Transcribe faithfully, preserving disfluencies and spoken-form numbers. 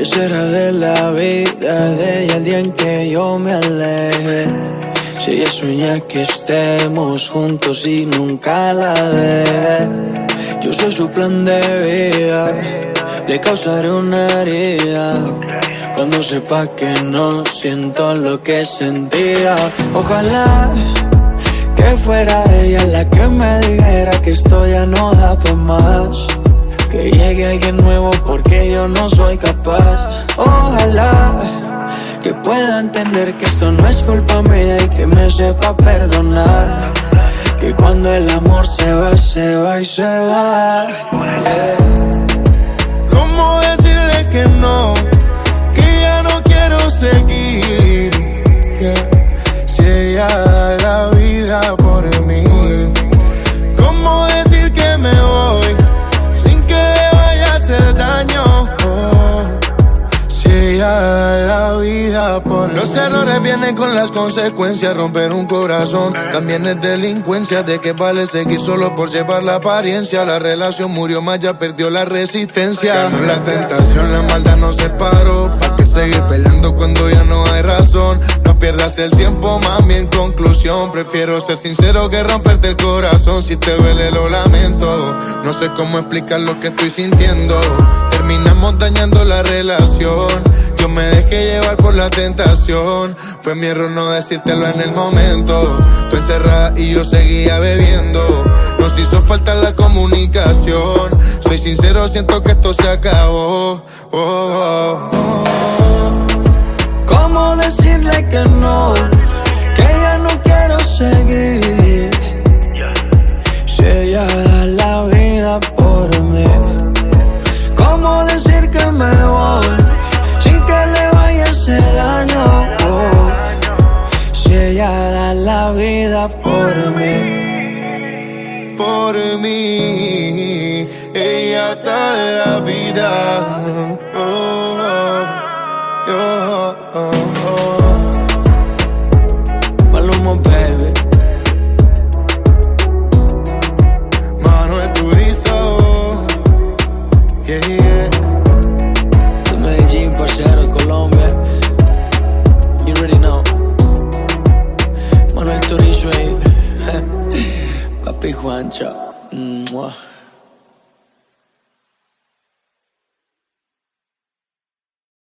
¿Qué será de la vida de ella el día en que yo me aleje? Si ella sueña que estemos juntos y nunca la ve, yo soy su plan de vida, le causaré una herida cuando sepa que no siento lo que sentía. Ojalá que fuera ella la que me dijera que esto ya no da pa' más, que llegue alguien nuevo porque yo no soy capaz. Ojalá que pueda entender que esto no es culpa mía y que me sepa perdonar, que cuando el amor se va, se va y se va. Yeah. ¿Cómo decirle que no? Que ya no quiero seguir. Yeah. Si ella da la vida por mí, ¿cómo decir que me voy sin que le vaya a hacer daño? Oh. Si ella da la vida por mí. Los errores vienen con las consecuencias. Romper un corazón también es delincuencia. ¿De qué vale seguir solo por llevar la apariencia? La relación murió más, ya perdió la resistencia. Ganó la tentación, la maldad nos separó. ¿Para qué seguir peleando cuando ya no hay razón? No pierdas el tiempo, mami, en conclusión prefiero ser sincero que romperte el corazón. Si te duele lo lamento, no sé cómo explicar lo que estoy sintiendo. Terminamos dañando la relación, yo me dejé llevar por la tentación. Fue mi error no decírtelo en el momento. Tú encerrada y yo seguía bebiendo. Nos hizo falta la comunicación. Soy sincero, siento que esto se acabó. Oh, oh, oh. ¿Cómo decirle que no? Que ya no quiero seguir. Si ella da la vida por mí, ¿cómo decir que me voy sin que le vaya a hacer daño? Oh. Si ella da la vida por mí, por mí, ella da la vida. Oh, oh, oh, oh, oh. Maluma, baby. Manuel Turizo. Yeah, yeah. De Medellín, parcero, Colombia. You already know. Manuel Turizo, Papi Juancho. Mwah.